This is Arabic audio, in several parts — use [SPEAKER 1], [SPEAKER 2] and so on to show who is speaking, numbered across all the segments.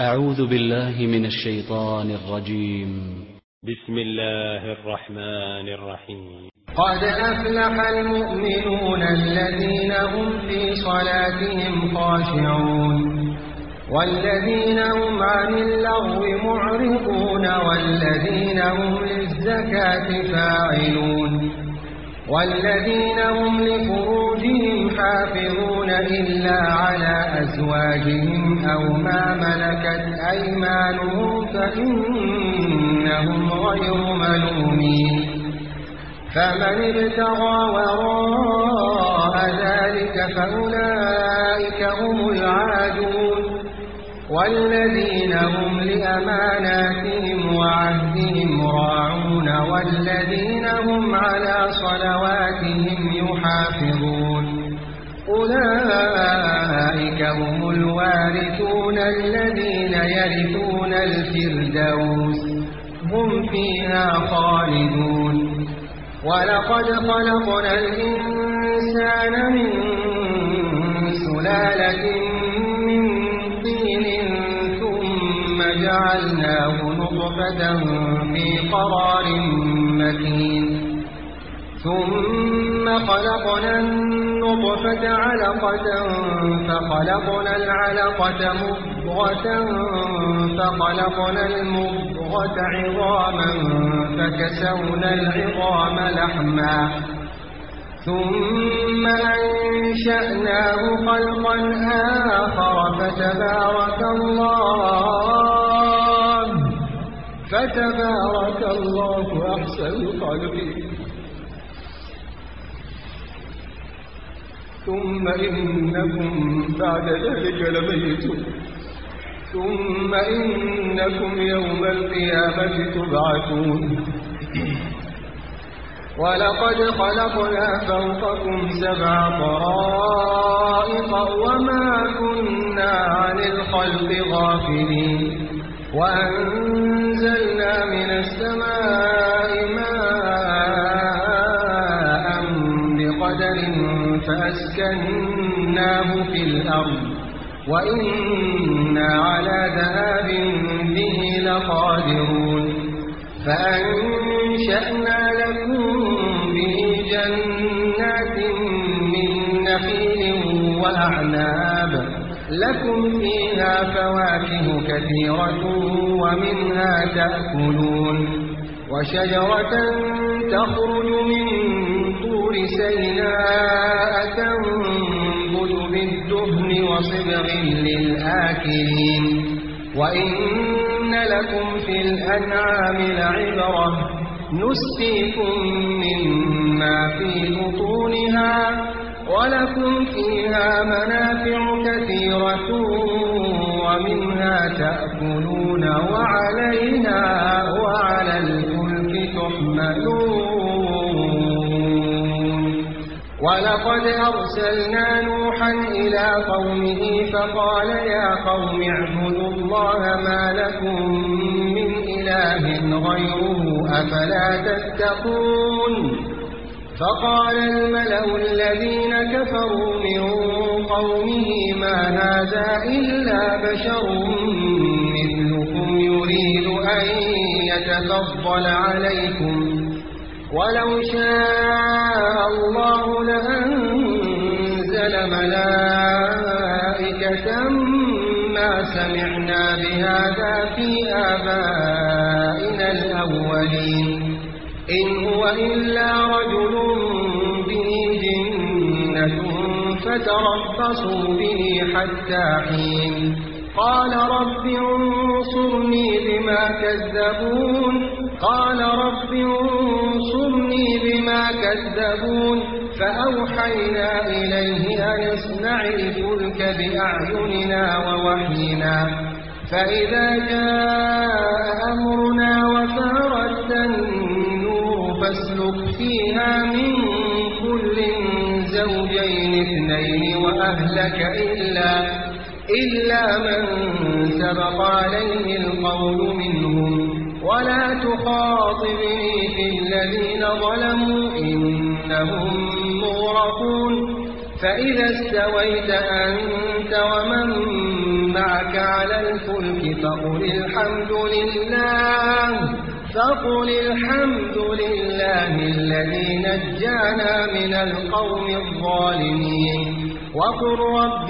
[SPEAKER 1] أعوذ بالله من الشيطان الرجيم.
[SPEAKER 2] بسم الله الرحمن الرحيم.
[SPEAKER 3] قد أفلح المؤمنون الذين هم في صلاتهم خاشعون والذين هم عن اللغو معرضون والذين هم للزكاة فاعلون والذين هم لفروجهم حافظون إلا على أزواجهم أو ما ملكت أيمانهم فإنهم غير ملومين فمن ابتغى وراء ذلك فأولئك هم العادون والذين هم لأماناتهم وعهدهم راعون والذين هم على صلواتهم يحافظون أولئك هم الوارثون الذين يرثون الفردوس هم فيها خالدون ولقد خلقنا الإنسان من سلالة من طين ثم جعلناه نطفة في قرار مكين ثم خلقنا النطفة علقة فخلقنا العلقة مضغة فخلقنا المضغة عظاما فكسونا العظام لحما ثم أنشأناه خلقا آخر فتبارك الله أحسن الخالقين ثم إنكم بعد ذلك لميتون ثم إنكم يوم القيامة تبعثون ولقد خلقنا فوقكم 7 طرائق وما كنا عن الخلق غافلين وأنزلنا من السماء ماء بقدر فأسكناه في الأرض وإنا على ذهاب به لقادرون فأنشأنا لكم به جنات من نخيل وأعناب لكم فيها فواكه كثيرة ومنها تأكلون وشجرة تخرج من طور سيناء تنبت بالدهن وصبغ للآكلين وإن لكم في الأنعام لعبرة نسقيكم مما في بطونها ولكم فيها منافع كثيرة ومنها تأكلون وعليها وعلى الفلك تحملون ولقد أرسلنا نوحا إلى قومه فقال يا قوم اعبدوا الله ما لكم من إله غيره أفلا تتقون فقال الملأ الذين كفروا من قومه ما هذا إلا بشر مثلكم يريد أن يتفضل عليكم ولو شاء الله لأنزل ملائكة ما سمعنا بهذا في آبائنا الأولين إن هو إلا رجل به جنة فتربصوا به حتى حين قال رب انصرني بما كذبون فأوحينا إليه أن اصنع الفلك بأعيننا ووحينا فإذا جاء أمرنا وفارت النور فاسلك فيها من كل زوجين 2 وأهلك إلا من سبق عليه القول منهم ولا تخاطبني في الذين ظلموا إنهم مغرقون فإذا استويت أنت ومن معك على الفلك فقل الحمد لله الذي نجانا من القوم الظالمين وقل رب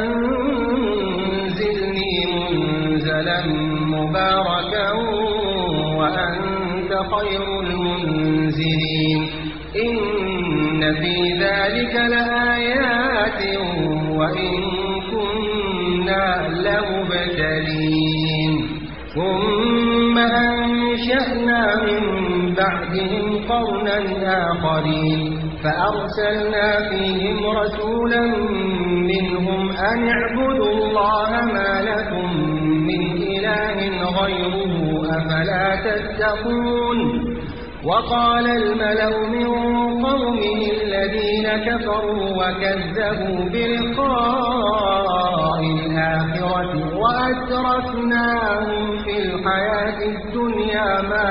[SPEAKER 3] أنزلني منزلا مباركا وأنت خير المنزلين إن في ذلك لآيات وإن كنا لمبتلين ثم أنشأنا من بعدهم قرنا آخرين فأرسلنا فيهم رسولا منهم أن اعبدوا الله ما لكم من إله غيره أفلا تتقون وقال الملأ من قومه الذين كفروا وكذبوا بلقاء الآخرة وأترفناهم في الحياة الدنيا ما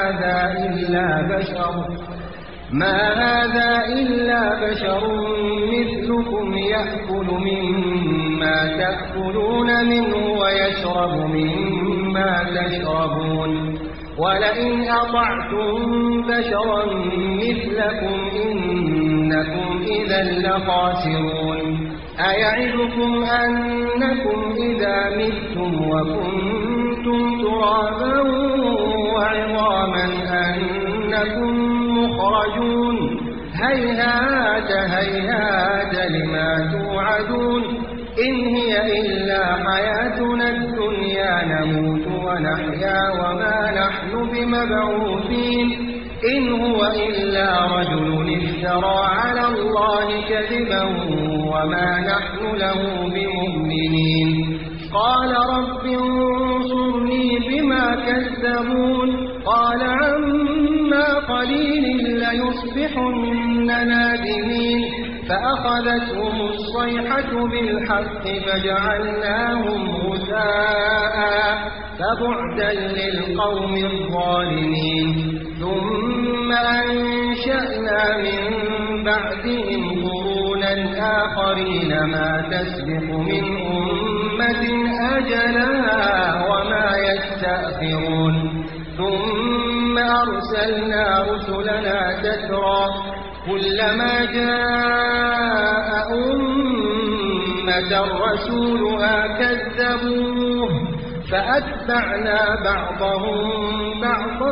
[SPEAKER 3] هذا إلا بشر مثلكم يأكل مما تأكلون منه ويشرب مما تشربون ولئن أطعتم بشرا مثلكم إنكم إذا لخاسرون أيعدكم أنكم إذا متم وكنتم ترابا وعظاما أنكم مخرجون هيهات لما توعدون إن هي إلا حياتنا الدنيا نموت ونحيا وما نحن بمبعوثين إن هو إلا رجل افترى على الله كذبا وما نحن له بمؤمنين قال رب انصرني بما كذبون قال عما قليل ليصبحن نادمين فأخذتهم الصيحة بالحق فجعلناهم غثاء فبعدا للقوم الظالمين ثم أنشأنا من بعدهم قرونا آخرين ما تسبق من أمة أجلها وما يستأخرون ثم أرسلنا رسلنا تترى كلما جاء أمة رسولها كذبوه فأتبعنا بعضهم بعضا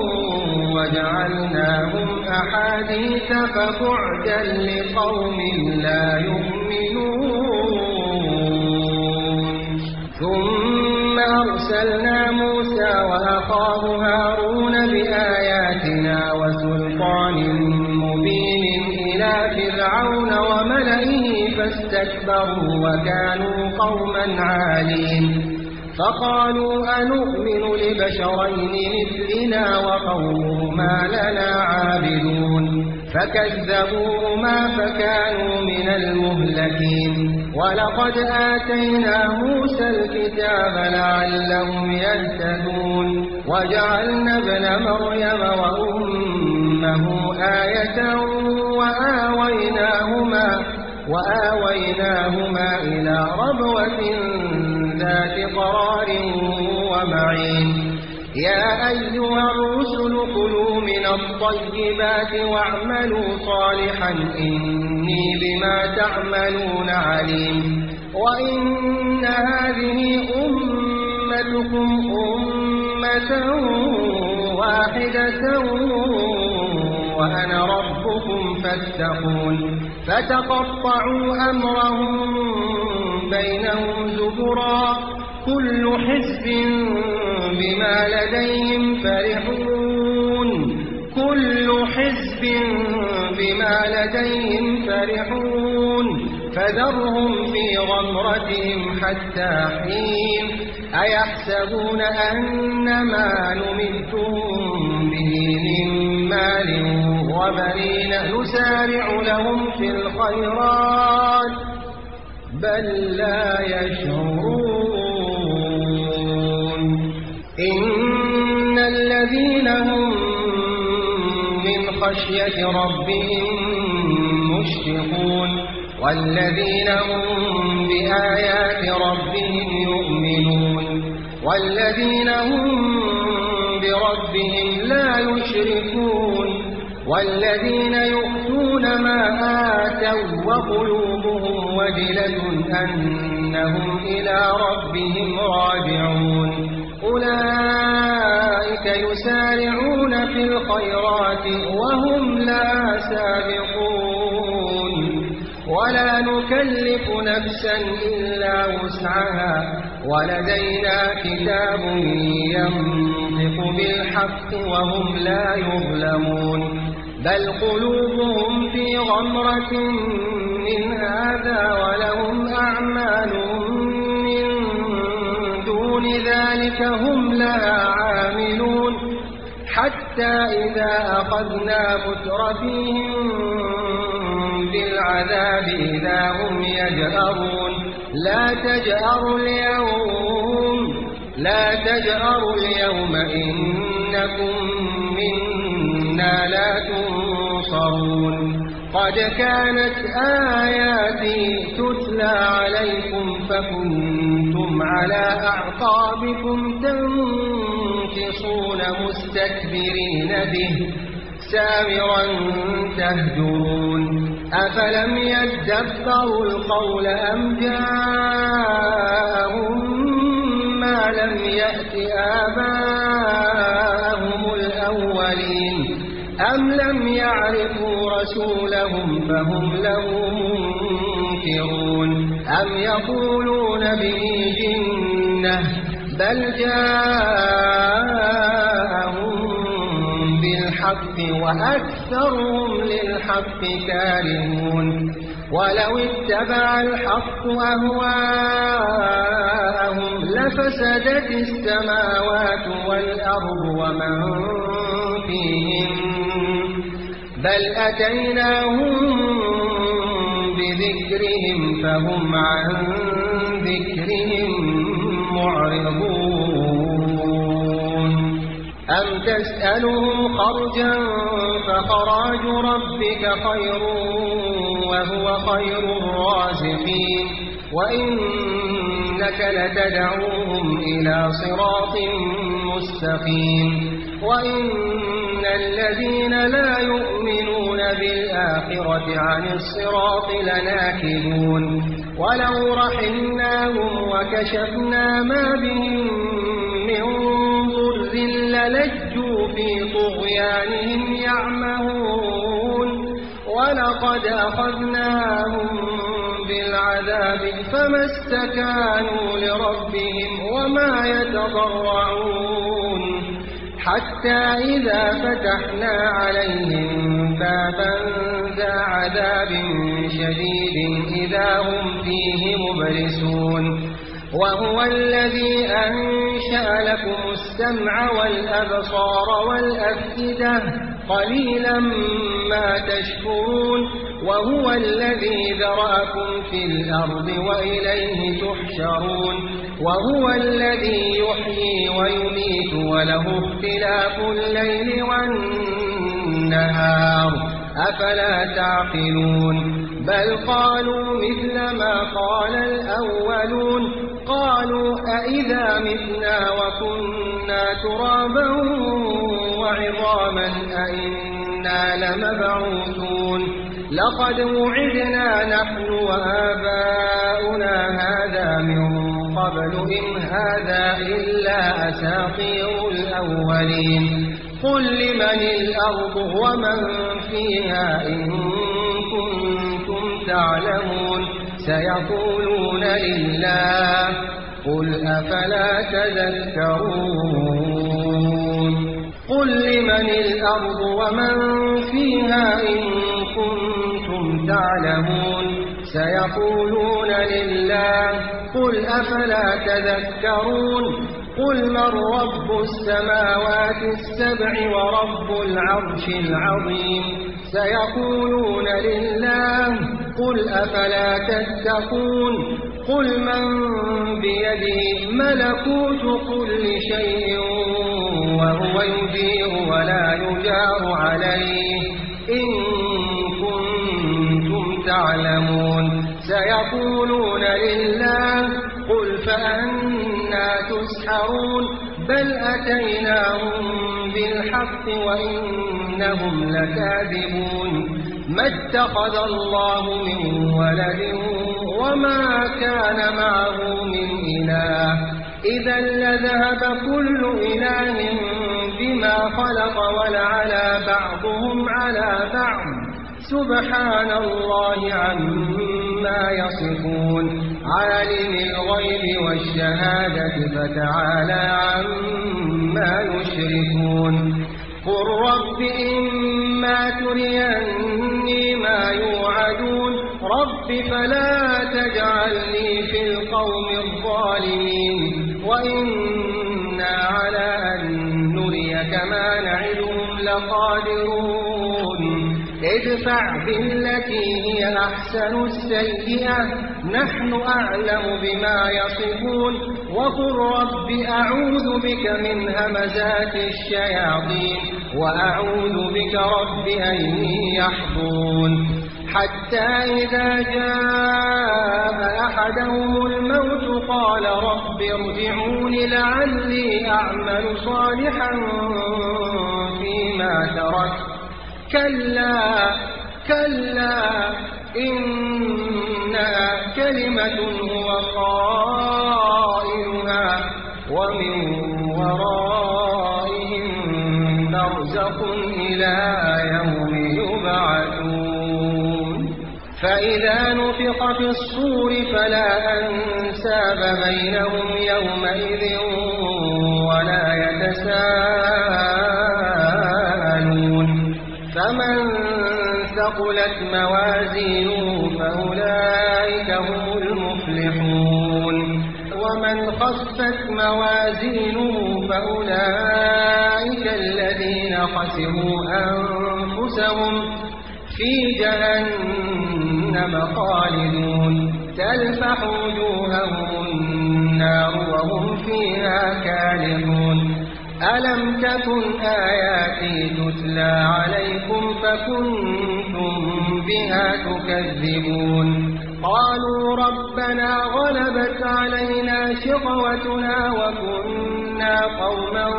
[SPEAKER 3] وجعلناهم أحاديث فبعدا لقوم لا يؤمنون ثم أرسلنا موسى وأخاه هارون بآياتنا وسلطان مبين إلى فرعون وملئه فاستكبروا وكانوا قوما عالين فقالوا أنؤمن لبشرين مثلنا وقومهما لنا عابدون فكذبوهما فكانوا من المهلكين ولقد آتينا موسى الكتاب لعلهم يهتدون وجعلنا ابن مريم وأمه آية وآويناهما إلى ربوة ذات قرار ومعين يا أيها الرسل كلوا من الطيبات واعملوا صالحا إني بما تعملون عليم وإن هذه أمتكم أمة واحدة وأنا ربكم فاتقون فتقطعوا أمرهم بينهم زبرا كل حزب بما لديهم فرحون فذرهم في غمرتهم حتى حين أيحسبون أنما نمدهم به من مال وبنين نسارع لهم في الخيرات بل لا يشعرون إن الذين هم من خشية ربهم مشفقون والذين هم بآيات ربهم يؤمنون والذين هم بربهم لا يشركون والذين يؤتون ما آتوا وقلوبهم وجلة أنهم إلى ربهم راجعون أولئك يسارعون في الخيرات وهم لا سابقون ولا نكلف نفسا إلا وسعها ولدينا كتاب ينطق بالحق وهم لا يظلمون بل قلوبهم في غمرة من هذا ولهم أعمال من دون ذلك هم لها عاملون حتى إذا أخذنا مترفيهم بالعذاب إذا هم يجأرون لا تجأروا اليوم إنكم منا لا تنصرون قد كانت آياتي تتلى عليكم فكنتم على أعقابكم تنكصون مستكبرين به سامرا تهجرون أفلم يدبروا القول أم جاءهم ما لم يأت آباءهم الأولين أم لم يعرفوا رسولهم فهم له منكرون أم يقولون به جنة بل جاءهم بالحق وأكثرهم للحق كارهون ولو اتبع الحق أهواءهم لفسدت السماوات والأرض ومن فيهن بل أتيناهم بذكرهم فهم عن ذكرهم معرضون أم تسألهم خرجا فخراج ربك خير وهو خير الرازقين وإنك لتدعوهم إلى صراط مستقيم وإن الذين لا يؤمنون بالآخرة عن الصراط لناكبون ولو رحمناهم وكشفنا ما بهم من ضر للجوا في طغيانهم يعمهون ولقد أخذناهم بالعذاب فما استكانوا لربهم وما يتضرعون حتى إذا فتحنا عليهم بابا ذا عذاب شديد إذا هم فيه مبلسون وهو الذي أنشأ لكم السمع والأبصار والأفئدة قليلا ما تشكرون وهو الذي ذرأكم في الأرض وإليه تحشرون وهو الذي يحيي ويميت وله اختلاف الليل والنهار أفلا تعقلون بل قالوا مثل ما قال الأولون قالوا أئذا متنا وكنا ترابا وعظاما أئنا لمبعوثون لقد وعدنا نحن وآباؤنا هذا من قبل إن هذا إلا أساطير الأولين قل لمن الأرض ومن فيها إن كنتم تعلمون سيقولون لله قل أفلا تذكرون قل لمن الأرض ومن فيها إن كنتم تعلمون سيقولون لله قل أفلا تذكرون قل من رب السماوات السبع ورب العرش العظيم سيقولون لله قل أفلا تتقون قل من بيده ملكوت كل شيء وهو يجير ولا يجار عليه إن كنتم تعلمون سيقولون لله قل فأنا تسحرون بل أتيناهم بالحق وإنهم لكاذبون ما اتخذ الله من ولد وما كان معه من إله إذا لذهب كل إله بما خلق ولعلى بعضهم على بعض سبحان الله عما يصفون عالم الغيب والشهادة فتعالى عما يشركون قل رب إما تريني ما يوعدون رب فلا تجعلني في القوم الظالمين وإنا على أن نريك ما نعدهم لقادرون ادفع بالتي هي أحسن السيئة نحن أعلم بما يصفون وقل رب أعوذ بك من همزات الشياطين وأعوذ بك رب أن يحضرون حتى إذا جاء أحدهم الموت قال رب ارجعون لعلي أعمل صالحا فيما تركت كلا إنها كلمة هو قائلها ومن ورائهم برزخ إلى يوم يبعثون فإذا نفخ في الصور فلا أنساب بينهم يومئذ ولا يتساءلون فمن ثقلت موازينه فأولئك هم المفلحون ومن خفت موازينه فأولئك الذين خسروا أنفسهم في جهنم خالدون تلفح وجوههم النار وهم فيها كالحون ألم تكن آياتي تتلى عليكم فكنتم بها تكذبون قالوا ربنا غلبت علينا شقوتنا وكنا قوما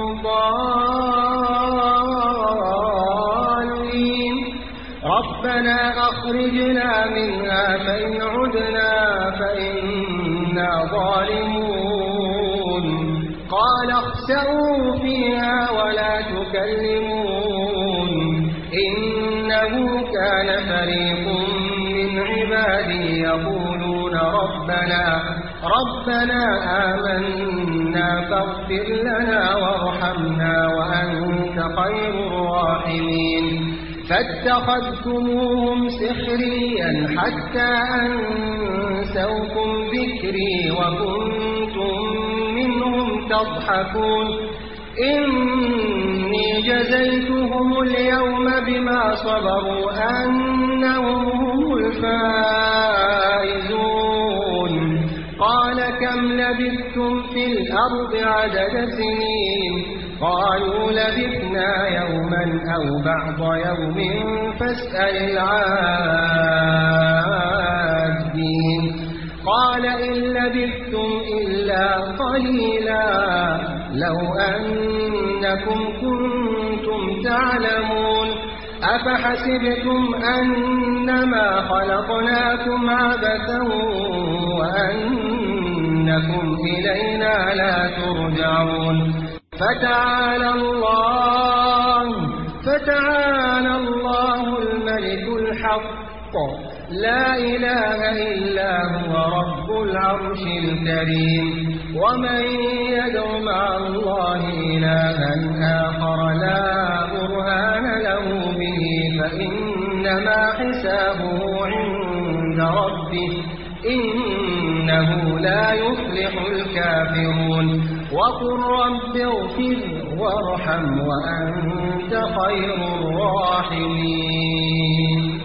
[SPEAKER 3] ضالين ربنا أخرجنا منها فإن عدنا فإنا ظالمون قال اخسئوا فيها ولا تكلمون إنه كان فريق من عبادي يقولون ربنا آمنا فاغفر لنا وارحمنا وأنت خير الراحمين فاتخذتموهم سخريا حتى أنسوكم ذكري وكنتم منهم تضحكون إني جزيتهم اليوم بما صبروا أنهم هم الفائزون قال كم لبثتم في الأرض عدد سنين قالوا لبثنا يوما أو بعض يوم فاسأل العادين قال إن لبثتم إلا قليلا لو أنكم كنتم تعلمون أفحسبتم أنما خلقناكم عبثا وأنكم إلينا لا ترجعون فتعالى الله الملك الحق لا إله إلا هو رب العرش الكريم ومن يدع مع الله إلها آخر لا برهان له به فإنما حسابه عند ربه إنه لا يفلح الكافرون وقل رب اغفر وارحم وأنت خير الراحمين